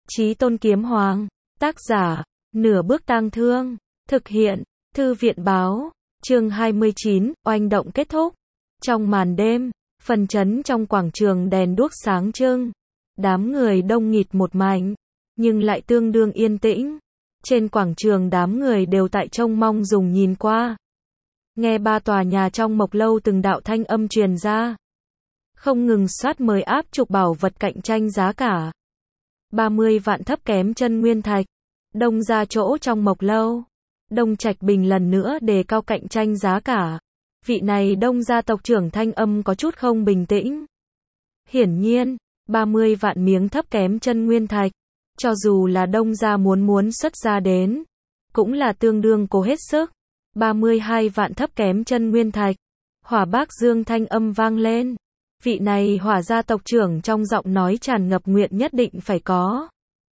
Chí Tôn Kiếm Hoàng. Tác giả, Nửa Bước Tang Thương. Thực hiện, Thư viện báo. Chương 29, oanh động kết thúc. Trong màn đêm, phần trấn trong quảng trường đèn đuốc sáng trưng. Đám người đông nghịt một mảnh, nhưng lại tương đương yên tĩnh. Trên quảng trường đám người đều tại trông mong dùng nhìn qua. Nghe ba tòa nhà trong Mộc Lâu từng đạo thanh âm truyền ra. Không ngừng soát mời áp trục bảo vật cạnh tranh giá cả. 30 vạn thấp kém chân nguyên thạch. Đông ra chỗ trong Mộc Lâu. Đông Trạch Bình lần nữa đề cao cạnh tranh giá cả. Vị này Đông gia tộc trưởng thanh âm có chút không bình tĩnh. Hiển nhiên, 30 vạn miếng thấp kém chân nguyên thạch, cho dù là Đông gia muốn xuất ra đến, cũng là tương đương cố hết sức. 32 vạn thấp kém chân nguyên thạch. Hỏa Bác Dương thanh âm vang lên. Vị này Hỏa gia tộc trưởng trong giọng nói tràn ngập nguyện nhất định phải có.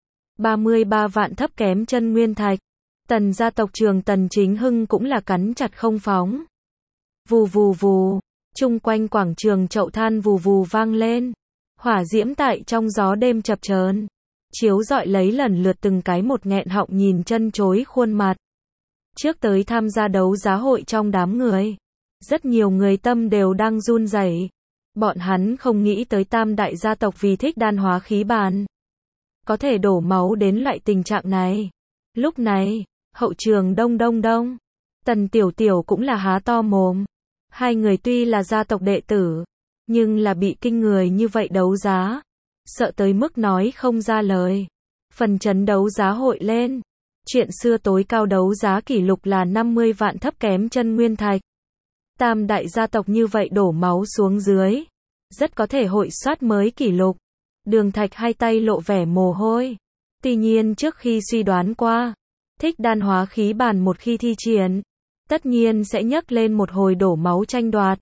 33 vạn thấp kém chân nguyên thạch. Tần gia tộc trưởng Tần Chính Hưng cũng là cắn chặt không phóng. Vù vù vù, chung quanh quảng trường chậu than vù vù vang lên. Hỏa diễm tại trong gió đêm chập chờn, chiếu rọi lấy lần lượt từng cái một nghẹn họng nhìn chân chối khuôn mặt. Trước tới tham gia đấu giá hội trong đám người, rất nhiều người tâm đều đang run rẩy. Bọn hắn không nghĩ tới tam đại gia tộc vì thích đan hóa khí bàn, có thể đổ máu đến loại tình trạng này. Lúc này, hậu trường đông, Tần Tiểu Tiểu cũng là há to mồm. Hai người tuy là gia tộc đệ tử, nhưng là bị kinh người như vậy đấu giá, sợ tới mức nói không ra lời. Phần trấn đấu giá hội lên. Chuyện xưa tối cao đấu giá kỷ lục là 50 vạn thấp kém chân nguyên thạch. Tam đại gia tộc như vậy đổ máu xuống dưới, rất có thể hội soát mới kỷ lục. Đường Thạch hai tay lộ vẻ mồ hôi. Tuy nhiên trước khi suy đoán qua, thích đan hóa khí bàn một khi thi triển, tất nhiên sẽ nhấc lên một hồi đổ máu tranh đoạt.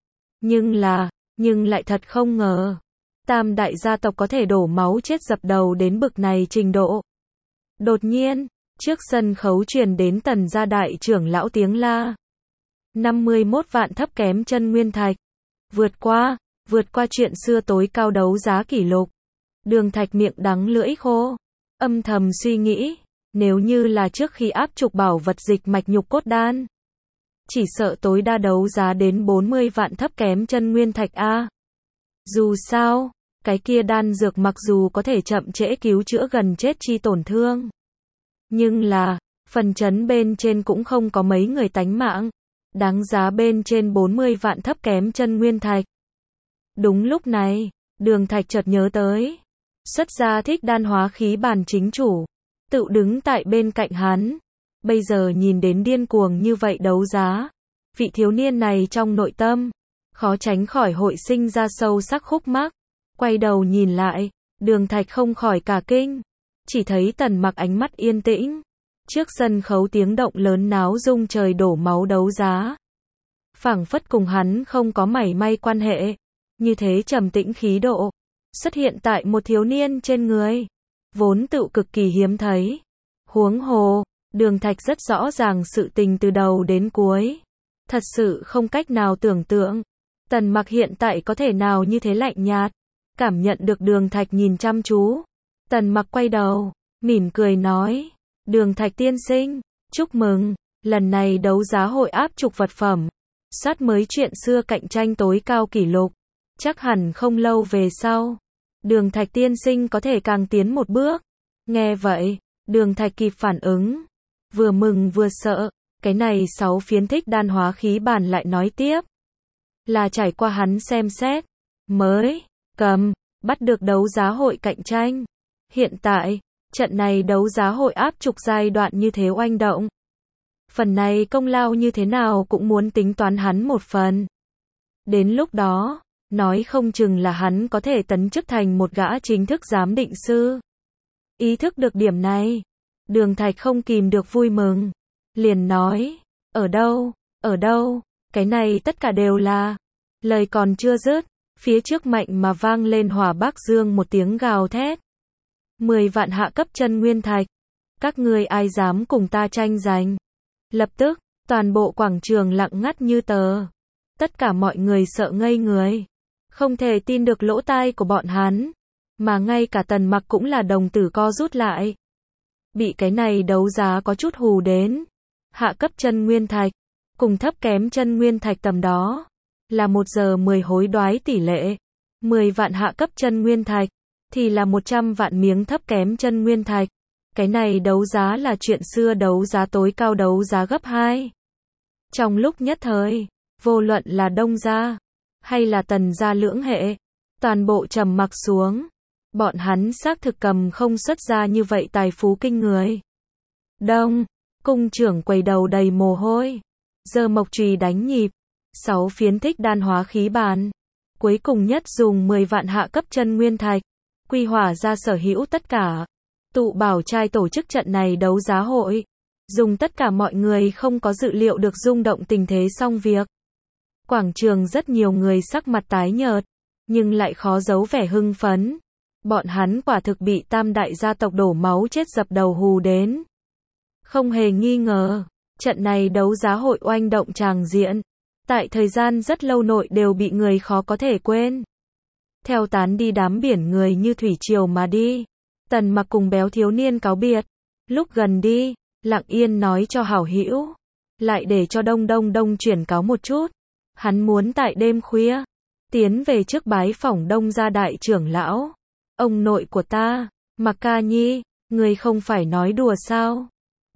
Nhưng lại thật không ngờ, tam đại gia tộc có thể đổ máu chết dập đầu đến bực này trình độ. Đột nhiên, trước sân khấu truyền đến Tần gia đại trưởng lão tiếng la. 51 vạn thấp kém chân nguyên thạch. Vượt qua chuyện xưa tối cao đấu giá kỷ lục. Đường Thạch miệng đắng lưỡi khô, âm thầm suy nghĩ, nếu như là trước khi áp trục bảo vật dịch mạch nhục cốt đan, chỉ sợ tối đa đấu giá đến 40 vạn thấp kém chân nguyên thạch a. Dù sao, cái kia đan dược mặc dù có thể chậm trễ cứu chữa gần chết chi tổn thương, nhưng là, phần trấn bên trên cũng không có mấy người tánh mạng, đáng giá bên trên 40 vạn thấp kém chân nguyên thạch. Đúng lúc này, Đường Thạch chợt nhớ tới, xuất gia thích đan hóa khí bàn chính chủ, tự đứng tại bên cạnh hắn. Bây giờ nhìn đến điên cuồng như vậy đấu giá, vị thiếu niên này trong nội tâm, khó tránh khỏi hội sinh ra sâu sắc khúc mắc. Quay đầu nhìn lại, Đường Thạch không khỏi cả kinh, chỉ thấy Tần Mặc ánh mắt yên tĩnh. Trước sân khấu tiếng động lớn náo rung trời đổ máu đấu giá, phảng phất cùng hắn không có mảy may quan hệ. Như thế trầm tĩnh khí độ, xuất hiện tại một thiếu niên trên người, vốn tự cực kỳ hiếm thấy. Huống hồ, Đường Thạch rất rõ ràng sự tình từ đầu đến cuối. Thật sự không cách nào tưởng tượng, Tần Mặc hiện tại có thể nào như thế lạnh nhạt. Cảm nhận được Đường Thạch nhìn chăm chú, Tần Mặc quay đầu, mỉm cười nói, Đường Thạch tiên sinh, chúc mừng, lần này đấu giá hội áp trục vật phẩm, soát mới chuyện xưa cạnh tranh tối cao kỷ lục, chắc hẳn không lâu về sau, Đường Thạch tiên sinh có thể càng tiến một bước. Nghe vậy, Đường Thạch kịp phản ứng, vừa mừng vừa sợ, cái này 6 phiến thích đan hóa khí bàn lại nói tiếp, là trải qua hắn xem xét, mới bắt được đấu giá hội cạnh tranh. Hiện tại, trận này đấu giá hội áp trục giai đoạn như thế oanh động. Phần này công lao như thế nào cũng muốn tính toán hắn một phần. Đến lúc đó, nói không chừng là hắn có thể tấn chức thành một gã chính thức giám định sư. Ý thức được điểm này, Đường Thạch không kìm được vui mừng, liền nói, ở đâu, cái này tất cả đều là. Lời còn chưa dứt, phía trước mạnh mà vang lên Hỏa Bác Dương một tiếng gào thét. 10 vạn hạ cấp chân nguyên thạch, các ngươi ai dám cùng ta tranh giành? Lập tức, toàn bộ quảng trường lặng ngắt như tờ. Tất cả mọi người sợ ngây người, không thể tin được lỗ tai của bọn hắn. Mà ngay cả Tần Mặc cũng là đồng tử co rút lại. Bị cái này đấu giá có chút hù đến. Hạ cấp chân nguyên thạch, cùng thấp kém chân nguyên thạch tầm đó, là 1 giờ 10 hối đoái tỷ lệ. 10 vạn hạ cấp chân nguyên thạch, thì là 100 vạn miếng thấp kém chân nguyên thạch. Cái này đấu giá là chuyện xưa đấu giá tối cao đấu giá gấp 2. Trong lúc nhất thời, vô luận là Đông gia, hay là Tần gia lưỡng hệ, toàn bộ trầm mặc xuống. Bọn hắn xác thực cầm không xuất ra như vậy tài phú kinh người. Đông, cung trưởng quầy đầu đầy mồ hôi, giơ mộc chùy đánh nhịp, 6 phiến thích đan hóa khí bàn. Cuối cùng nhất dùng 10 vạn hạ cấp chân nguyên thạch, quy hỏa ra sở hữu tất cả. Tụ Bảo trai tổ chức trận này đấu giá hội, dùng tất cả mọi người không có dự liệu được rung động tình thế xong việc. Quảng trường rất nhiều người sắc mặt tái nhợt, nhưng lại khó giấu vẻ hưng phấn. Bọn hắn quả thực bị tam đại gia tộc đổ máu chết dập đầu hù đến. Không hề nghi ngờ, trận này đấu giá hội oanh động tràng diện, tại thời gian rất lâu nội đều bị người khó có thể quên. Theo tán đi đám biển người như thủy triều mà đi, Tần Mặc cùng béo thiếu niên cáo biệt. Lúc gần đi, lặng yên nói cho hảo hữu, lại để cho Đông chuyển cáo một chút. Hắn muốn tại đêm khuya, tiến về trước bái phỏng Đông gia đại trưởng lão. Ông nội của ta, Mặc Ca Nhi, người không phải nói đùa sao?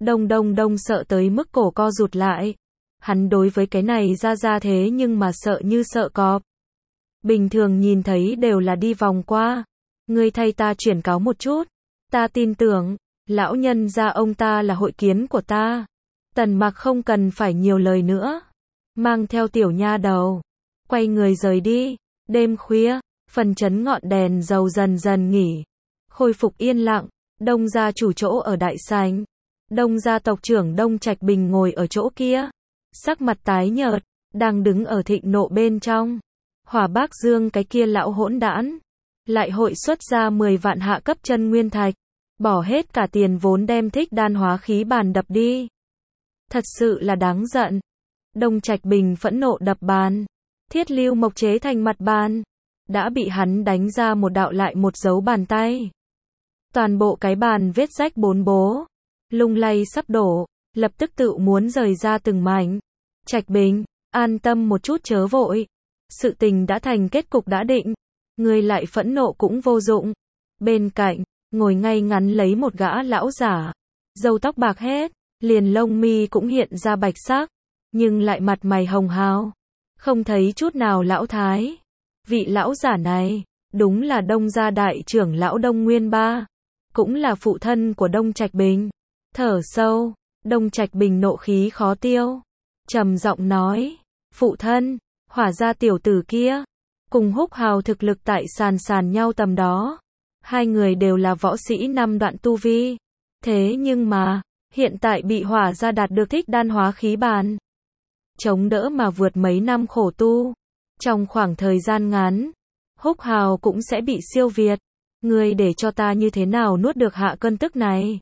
Đông sợ tới mức cổ co rụt lại. Hắn đối với cái này ra thế nhưng mà sợ như sợ cọp. Bình thường nhìn thấy đều là đi vòng qua. Ngươi thay ta chuyển cáo một chút. Ta tin tưởng, lão nhân gia ông ta là hội kiến của ta. Tần Mặc không cần phải nhiều lời nữa. Mang theo tiểu nha đầu, quay người rời đi. Đêm khuya, phần trấn ngọn đèn dầu dần dần nghỉ. Khôi phục yên lặng, Đông gia chủ chỗ ở đại sảnh. Đông gia tộc trưởng Đông Trạch Bình ngồi ở chỗ kia. Sắc mặt tái nhợt, đang đứng ở thịnh nộ bên trong. Hỏa Bác Dương cái kia lão hỗn đản, lại hội xuất ra 10 vạn hạ cấp chân nguyên thạch, bỏ hết cả tiền vốn đem thích đan hóa khí bàn đập đi. Thật sự là đáng giận. Đông Trạch Bình phẫn nộ đập bàn, thiết lưu mộc chế thành mặt bàn, đã bị hắn đánh ra một đạo lại một dấu bàn tay. Toàn bộ cái bàn vết rách bốn bố, lung lay sắp đổ, lập tức tự muốn rời ra từng mảnh. Trạch Bình, an tâm một chút chớ vội. Sự tình đã thành kết cục đã định, người lại phẫn nộ cũng vô dụng. Bên cạnh, ngồi ngay ngắn lấy một gã lão giả, râu tóc bạc hết, liền lông mi cũng hiện ra bạch sắc, nhưng lại mặt mày hồng hào, không thấy chút nào lão thái. Vị lão giả này, đúng là Đông gia đại trưởng lão Đông Nguyên Ba, cũng là phụ thân của Đông Trạch Bình. Thở sâu, Đông Trạch Bình nộ khí khó tiêu, trầm giọng nói, phụ thân, Hỏa gia tiểu tử kia, cùng Húc Hào thực lực tại sàn nhau tầm đó. Hai người đều là võ sĩ 5 đoạn tu vi. Thế nhưng mà, hiện tại bị Hỏa gia đạt được thích đan hóa khí bàn. Chống đỡ mà vượt mấy năm khổ tu. Trong khoảng thời gian ngắn, Húc Hào cũng sẽ bị siêu việt. Ngươi để cho ta như thế nào nuốt được hạ cơn tức này?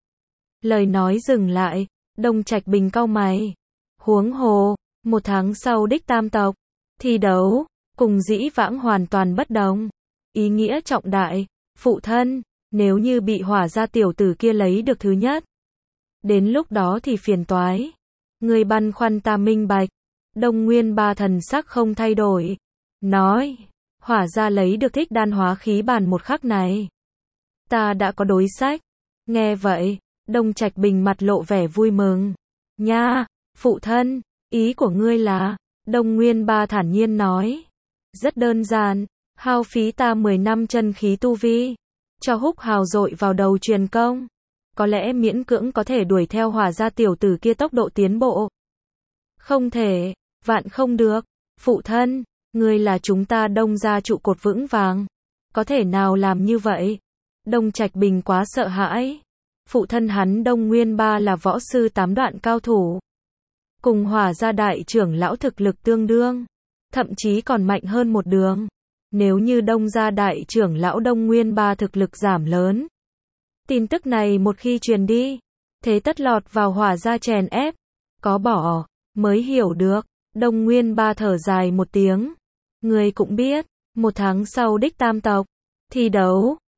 Lời nói dừng lại, Đông Trạch Bình cau mày. Huống hồ, 1 tháng sau đích tam tộc thi đấu, cùng dĩ vãng hoàn toàn bất đồng. Ý nghĩa trọng đại, phụ thân, nếu như bị Hỏa gia tiểu tử kia lấy được thứ nhất, đến lúc đó thì phiền toái. Người băn khoăn ta minh bạch. Đông Nguyên Ba thần sắc không thay đổi, nói, Hỏa gia lấy được thích đan hóa khí bàn một khắc này, ta đã có đối sách. Nghe vậy, Đông Trạch Bình mặt lộ vẻ vui mừng. Nha, phụ thân, ý của ngươi là? Đông Nguyên Ba thản nhiên nói. Rất đơn giản, hao phí ta 10 năm chân khí tu vi, cho Húc Hào dội vào đầu truyền công. Có lẽ miễn cưỡng có thể đuổi theo Hỏa gia tiểu tử kia tốc độ tiến bộ. Không thể, vạn không được. Phụ thân, ngươi là chúng ta Đông gia trụ cột vững vàng, có thể nào làm như vậy? Đông Trạch Bình quá sợ hãi. Phụ thân hắn Đông Nguyên Ba là võ sư 8 đoạn cao thủ, cùng Hỏa gia đại trưởng lão thực lực tương đương, thậm chí còn mạnh hơn một đường. Nếu như Đông gia đại trưởng lão Đông Nguyên Ba thực lực giảm lớn, tin tức này một khi truyền đi, thế tất lọt vào Hỏa gia chèn ép, có bỏ mới hiểu được. Đông Nguyên Ba thở dài một tiếng. Người cũng biết, 1 tháng sau đích tam tộc thi đấu,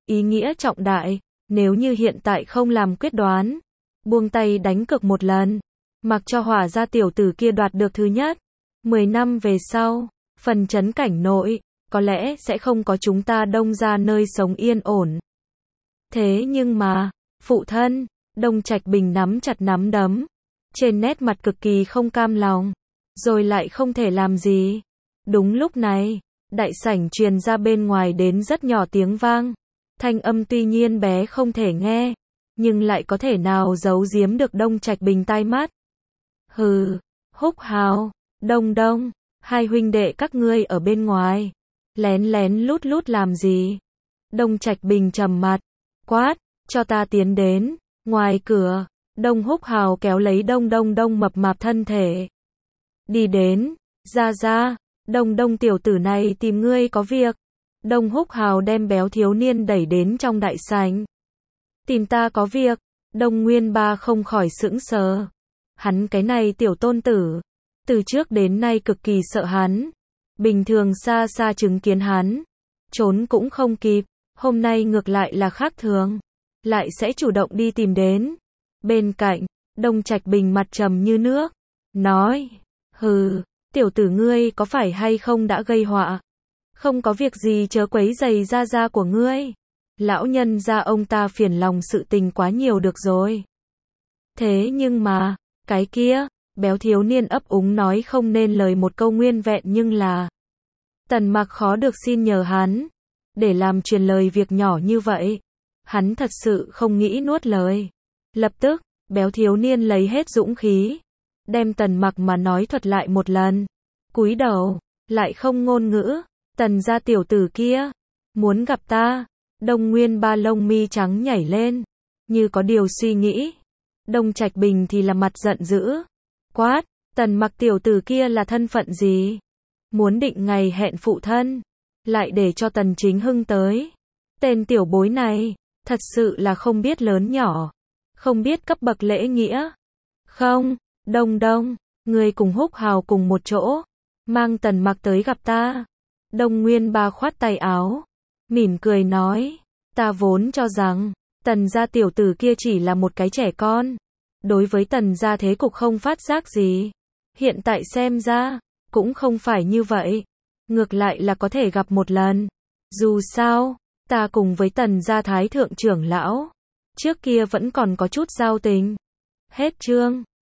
ý nghĩa trọng đại, nếu như hiện tại không làm quyết đoán, buông tay đánh cược một lần, mặc cho Hỏa gia tiểu tử kia đoạt được thứ nhất, 10 năm về sau, phần trấn cảnh nội, có lẽ sẽ không có chúng ta Đông gia nơi sống yên ổn. Thế nhưng mà, phụ thân, Đông Trạch Bình nắm chặt nắm đấm, trên nét mặt cực kỳ không cam lòng, rồi lại không thể làm gì. Đúng lúc này, đại sảnh truyền ra bên ngoài đến rất nhỏ tiếng vang, thanh âm tuy nhiên bé không thể nghe, nhưng lại có thể nào giấu giếm được Đông Trạch Bình tai mắt. Hừ, Húc Hào, Đông Đông, hai huynh đệ các ngươi ở bên ngoài, lén lén lút lút làm gì? Đông Trạch Bình trầm mặt, quát, cho ta tiến đến. Ngoài cửa, Đông Húc Hào kéo lấy Đông Đông Đông mập mạp thân thể. Đi đến, ra, Đông Đông tiểu tử này tìm ngươi có việc. Đông Húc Hào đem béo thiếu niên đẩy đến trong đại sảnh. Tìm ta có việc, Đông Nguyên Ba không khỏi sững sờ. Hắn cái này tiểu tôn tử, từ trước đến nay cực kỳ sợ hắn. Bình thường xa xa chứng kiến hắn, trốn cũng không kịp, hôm nay ngược lại là khác thường, lại sẽ chủ động đi tìm đến. Bên cạnh, Đông Trạch Bình mặt trầm như nước, nói, hừ, tiểu tử ngươi có phải hay không đã gây họa? Không có việc gì chớ quấy rầy gia của ngươi. Lão nhân gia ông ta phiền lòng sự tình quá nhiều được rồi. Thế nhưng mà, cái kia, béo thiếu niên ấp úng nói không nên lời một câu nguyên vẹn nhưng là Tần Mặc khó được xin nhờ hắn, để làm truyền lời việc nhỏ như vậy. Hắn thật sự không nghĩ nuốt lời. Lập tức, béo thiếu niên lấy hết dũng khí, đem Tần Mặc mà nói thuật lại một lần. Cúi đầu, lại không ngôn ngữ. Tần gia tiểu tử kia, muốn gặp ta. Đông Nguyên Ba lông mi trắng nhảy lên, như có điều suy nghĩ. Đông Trạch Bình thì là mặt giận dữ, quát, Tần Mặc tiểu tử kia là thân phận gì? Muốn định ngày hẹn phụ thân, lại để cho Tần Chính Hưng tới. Tên tiểu bối này, thật sự là không biết lớn nhỏ, không biết cấp bậc lễ nghĩa. Không, Đông Đông, ngươi cùng Húc Hào cùng một chỗ, mang Tần Mặc tới gặp ta. Đông Nguyên Ba khoát tay áo, mỉm cười nói, ta vốn cho rằng, Tần gia tiểu tử kia chỉ là một cái trẻ con, đối với Tần gia thế cục không phát giác gì. Hiện tại xem ra, cũng không phải như vậy, ngược lại là có thể gặp một lần. Dù sao, ta cùng với Tần gia thái thượng trưởng lão, trước kia vẫn còn có chút giao tình. Hết chương.